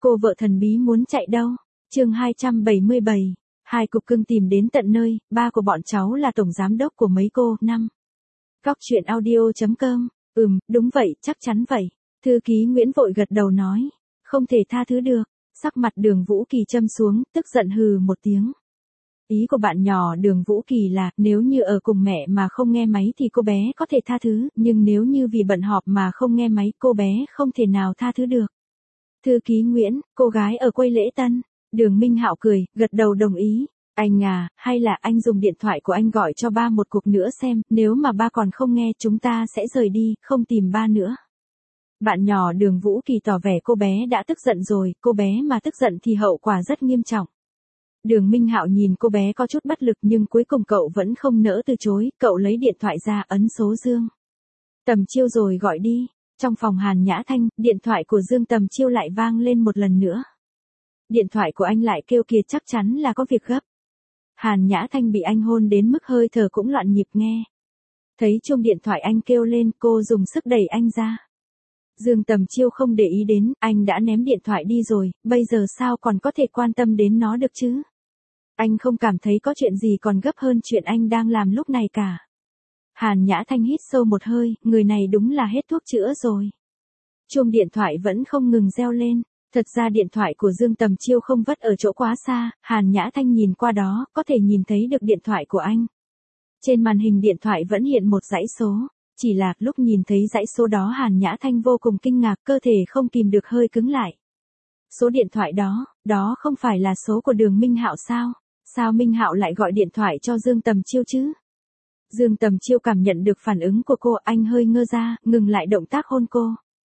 Cô vợ thần bí muốn chạy đâu? Chương 277. Hai cục cưng tìm đến tận nơi, ba của bọn cháu là tổng giám đốc của mấy cô. 5. Góc truyện audio.com. Đúng vậy, chắc chắn vậy. Thư ký Nguyễn vội gật đầu nói. Không thể tha thứ được. Sắc mặt Đường Vũ Kỳ châm xuống, tức giận hừ một tiếng. Ý của bạn nhỏ Đường Vũ Kỳ là, nếu như ở cùng mẹ mà không nghe máy thì cô bé có thể tha thứ, nhưng nếu như vì bận họp mà không nghe máy, cô bé không thể nào tha thứ được. Thư ký Nguyễn, cô gái ở quầy lễ tân. Đường Minh Hạo cười, gật đầu đồng ý. Anh à, hay là anh dùng điện thoại của anh gọi cho ba một cuộc nữa xem, nếu mà ba còn không nghe chúng ta sẽ rời đi, không tìm ba nữa. Bạn nhỏ Đường Vũ Kỳ tỏ vẻ cô bé đã tức giận rồi, cô bé mà tức giận thì hậu quả rất nghiêm trọng. Đường Minh Hạo nhìn cô bé có chút bất lực nhưng cuối cùng cậu vẫn không nỡ từ chối, cậu lấy điện thoại ra ấn số Dương Tầm Chiêu rồi gọi đi. Trong phòng Hàn Nhã Thanh, điện thoại của Dương Tầm Chiêu lại vang lên một lần nữa. Điện thoại của anh lại kêu kìa, chắc chắn là có việc gấp. Hàn Nhã Thanh bị anh hôn đến mức hơi thở cũng loạn nhịp nghe. Thấy chuông điện thoại anh kêu lên, cô dùng sức đẩy anh ra. Dương Tầm Chiêu không để ý đến, anh đã ném điện thoại đi rồi, bây giờ sao còn có thể quan tâm đến nó được chứ? Anh không cảm thấy có chuyện gì còn gấp hơn chuyện anh đang làm lúc này cả. Hàn Nhã Thanh hít sâu một hơi, người này đúng là hết thuốc chữa rồi. Chuông điện thoại vẫn không ngừng reo lên. Thật ra điện thoại của Dương Tầm Chiêu không vất ở chỗ quá xa, Hàn Nhã Thanh nhìn qua đó, có thể nhìn thấy được điện thoại của anh. Trên màn hình điện thoại vẫn hiện một dãy số, chỉ là lúc nhìn thấy dãy số đó Hàn Nhã Thanh vô cùng kinh ngạc, cơ thể không kìm được hơi cứng lại. Số điện thoại đó không phải là số của Đường Minh Hạo sao? Sao Minh Hạo lại gọi điện thoại cho Dương Tầm Chiêu chứ? Dương Tầm Chiêu cảm nhận được phản ứng của cô, anh hơi ngơ ra, ngừng lại động tác hôn cô.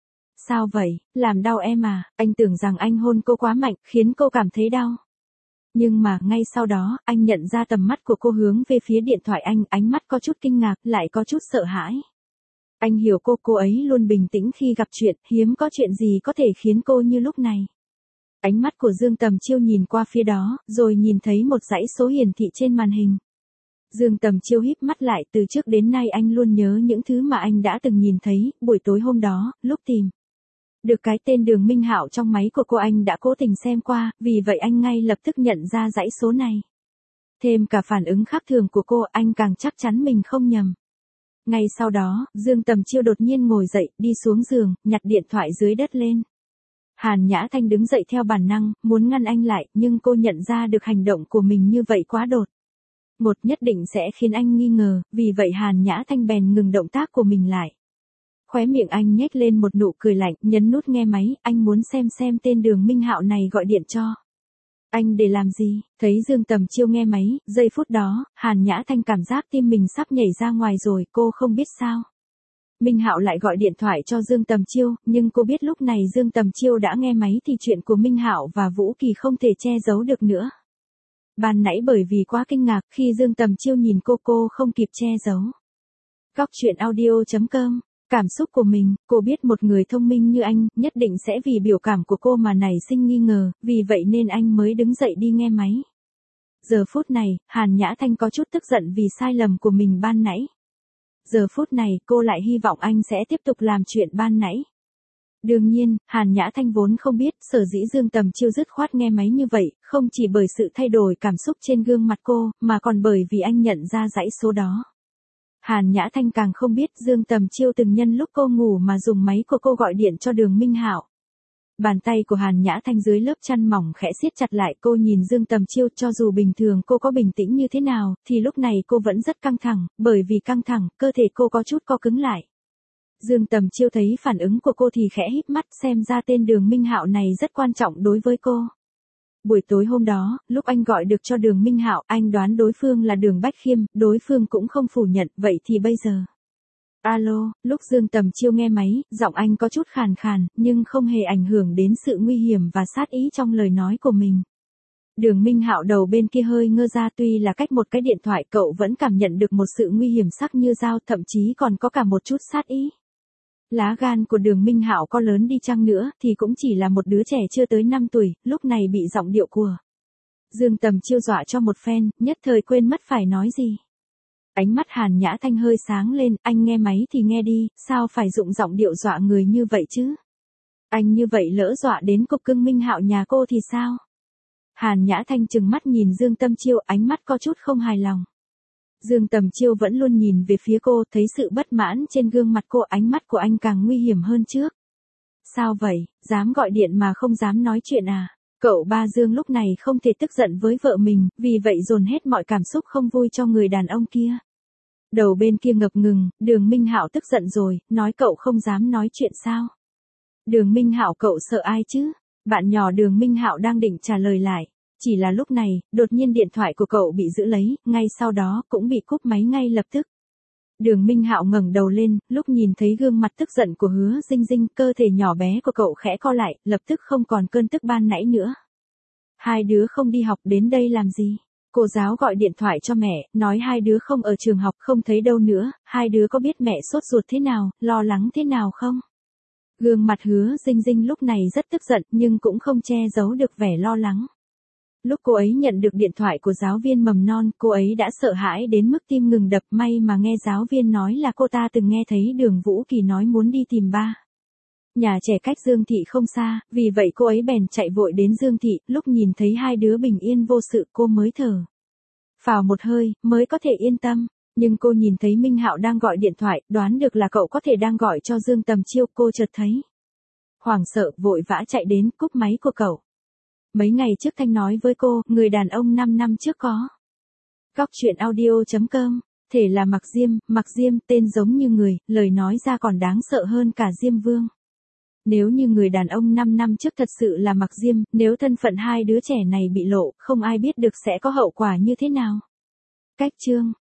Sao vậy, làm đau em à? Anh tưởng rằng anh hôn cô quá mạnh, khiến cô cảm thấy đau. Nhưng mà ngay sau đó, anh nhận ra tầm mắt của cô hướng về phía điện thoại anh, ánh mắt có chút kinh ngạc, lại có chút sợ hãi. Anh hiểu cô ấy luôn bình tĩnh khi gặp chuyện, hiếm có chuyện gì có thể khiến cô như lúc này. Ánh mắt của Dương Tầm Chiêu nhìn qua phía đó, rồi nhìn thấy một dãy số hiển thị trên màn hình. Dương Tầm Chiêu híp mắt lại, từ trước đến nay anh luôn nhớ những thứ mà anh đã từng nhìn thấy, buổi tối hôm đó, lúc tìm được cái tên Đường Minh Hạo trong máy của cô, anh đã cố tình xem qua, vì vậy anh ngay lập tức nhận ra dãy số này. Thêm cả phản ứng khác thường của cô, anh càng chắc chắn mình không nhầm. Ngay sau đó, Dương Tầm Chiêu đột nhiên ngồi dậy, đi xuống giường, nhặt điện thoại dưới đất lên. Hàn Nhã Thanh đứng dậy theo bản năng, muốn ngăn anh lại, nhưng cô nhận ra được hành động của mình như vậy quá đột ngột, nhất định sẽ khiến anh nghi ngờ, vì vậy Hàn Nhã Thanh bèn ngừng động tác của mình lại. Khóe miệng anh nhếch lên một nụ cười lạnh, nhấn nút nghe máy, anh muốn xem tên Đường Minh Hạo này gọi điện cho anh để làm gì. Thấy Dương Tầm Chiêu nghe máy, giây phút đó, Hàn Nhã Thanh cảm giác tim mình sắp nhảy ra ngoài rồi, cô không biết sao Minh Hạo lại gọi điện thoại cho Dương Tầm Chiêu, nhưng cô biết lúc này Dương Tầm Chiêu đã nghe máy thì chuyện của Minh Hạo và Vũ Kỳ không thể che giấu được nữa. Ban nãy bởi vì quá kinh ngạc khi Dương Tầm Chiêu nhìn cô không kịp che giấu. Góc truyện audio.com. Cảm xúc của mình, cô biết một người thông minh như anh, nhất định sẽ vì biểu cảm của cô mà nảy sinh nghi ngờ, vì vậy nên anh mới đứng dậy đi nghe máy. Giờ phút này, Hàn Nhã Thanh có chút tức giận vì sai lầm của mình ban nãy. Giờ phút này, cô lại hy vọng anh sẽ tiếp tục làm chuyện ban nãy. Đương nhiên, Hàn Nhã Thanh vốn không biết, sở dĩ Dương Tầm Chiêu dứt khoát nghe máy như vậy, không chỉ bởi sự thay đổi cảm xúc trên gương mặt cô, mà còn bởi vì anh nhận ra dãy số đó. Hàn Nhã Thanh càng không biết Dương Tầm Chiêu từng nhân lúc cô ngủ mà dùng máy của cô gọi điện cho Đường Minh Hạo. Bàn tay của Hàn Nhã Thanh dưới lớp chăn mỏng khẽ siết chặt lại, cô nhìn Dương Tầm Chiêu, cho dù bình thường cô có bình tĩnh như thế nào, thì lúc này cô vẫn rất căng thẳng, bởi vì căng thẳng, cơ thể cô có chút co cứng lại. Dương Tầm Chiêu thấy phản ứng của cô thì khẽ híp mắt, xem ra tên Đường Minh Hạo này rất quan trọng đối với cô. Buổi tối hôm đó, lúc anh gọi được cho Đường Minh Hạo, anh đoán đối phương là Đường Bách Khiêm, đối phương cũng không phủ nhận, vậy thì bây giờ. Alo, lúc Dương Tầm Chiêu nghe máy, giọng anh có chút khàn khàn, nhưng không hề ảnh hưởng đến sự nguy hiểm và sát ý trong lời nói của mình. Đường Minh Hạo đầu bên kia hơi ngơ ra, tuy là cách một cái điện thoại, cậu vẫn cảm nhận được một sự nguy hiểm sắc như dao, thậm chí còn có cả một chút sát ý. Lá gan của Đường Minh Hạo có lớn đi chăng nữa thì cũng chỉ là một đứa trẻ chưa tới 5 tuổi, lúc này bị giọng điệu của Dương Tầm Chiêu dọa cho một phen, nhất thời quên mất phải nói gì. Ánh mắt Hàn Nhã Thanh hơi sáng lên, anh nghe máy thì nghe đi, sao phải dụng giọng điệu dọa người như vậy chứ? Anh như vậy lỡ dọa đến cục cưng Minh Hạo nhà cô thì sao? Hàn Nhã Thanh trừng mắt nhìn Dương Tâm Chiêu, ánh mắt có chút không hài lòng. Dương Tầm Chiêu vẫn luôn nhìn về phía cô, thấy sự bất mãn trên gương mặt cô, ánh mắt của anh càng nguy hiểm hơn trước. Sao vậy, dám gọi điện mà không dám nói chuyện à? Cậu ba Dương lúc này không thể tức giận với vợ mình, vì vậy dồn hết mọi cảm xúc không vui cho người đàn ông kia. Đầu bên kia ngập ngừng, Đường Minh Hạo tức giận rồi, nói cậu không dám nói chuyện sao? Đường Minh Hạo, cậu sợ ai chứ? Bạn nhỏ Đường Minh Hạo đang định trả lời lại. Chỉ là lúc này, đột nhiên điện thoại của cậu bị giữ lấy, ngay sau đó cũng bị cúp máy ngay lập tức. Đường Minh Hạo ngẩng đầu lên, lúc nhìn thấy gương mặt tức giận của Hứa Dinh Dinh, cơ thể nhỏ bé của cậu khẽ co lại, lập tức không còn cơn tức ban nãy nữa. Hai đứa không đi học đến đây làm gì? Cô giáo gọi điện thoại cho mẹ, nói hai đứa không ở trường học, không thấy đâu nữa, hai đứa có biết mẹ sốt ruột thế nào, lo lắng thế nào không? Gương mặt Hứa Dinh Dinh lúc này rất tức giận, nhưng cũng không che giấu được vẻ lo lắng. Lúc cô ấy nhận được điện thoại của giáo viên mầm non, cô ấy đã sợ hãi đến mức tim ngừng đập, may mà nghe giáo viên nói là cô ta từng nghe thấy Đường Vũ Kỳ nói muốn đi tìm ba. Nhà trẻ cách Dương Thị không xa, vì vậy cô ấy bèn chạy vội đến Dương Thị, lúc nhìn thấy hai đứa bình yên vô sự cô mới thở phào một hơi, mới có thể yên tâm. Nhưng cô nhìn thấy Minh Hạo đang gọi điện thoại, đoán được là cậu có thể đang gọi cho Dương Tầm Chiêu, cô chợt thấy hoảng sợ, vội vã chạy đến, cúp máy của cậu. Mấy ngày trước Thanh nói với cô, người đàn ông 5 năm trước có. Góc truyện audio.com, thể là Mặc Diêm, tên giống như người, lời nói ra còn đáng sợ hơn cả Diêm Vương. Nếu như người đàn ông 5 năm trước thật sự là Mặc Diêm, nếu thân phận hai đứa trẻ này bị lộ, không ai biết được sẽ có hậu quả như thế nào. Cách chương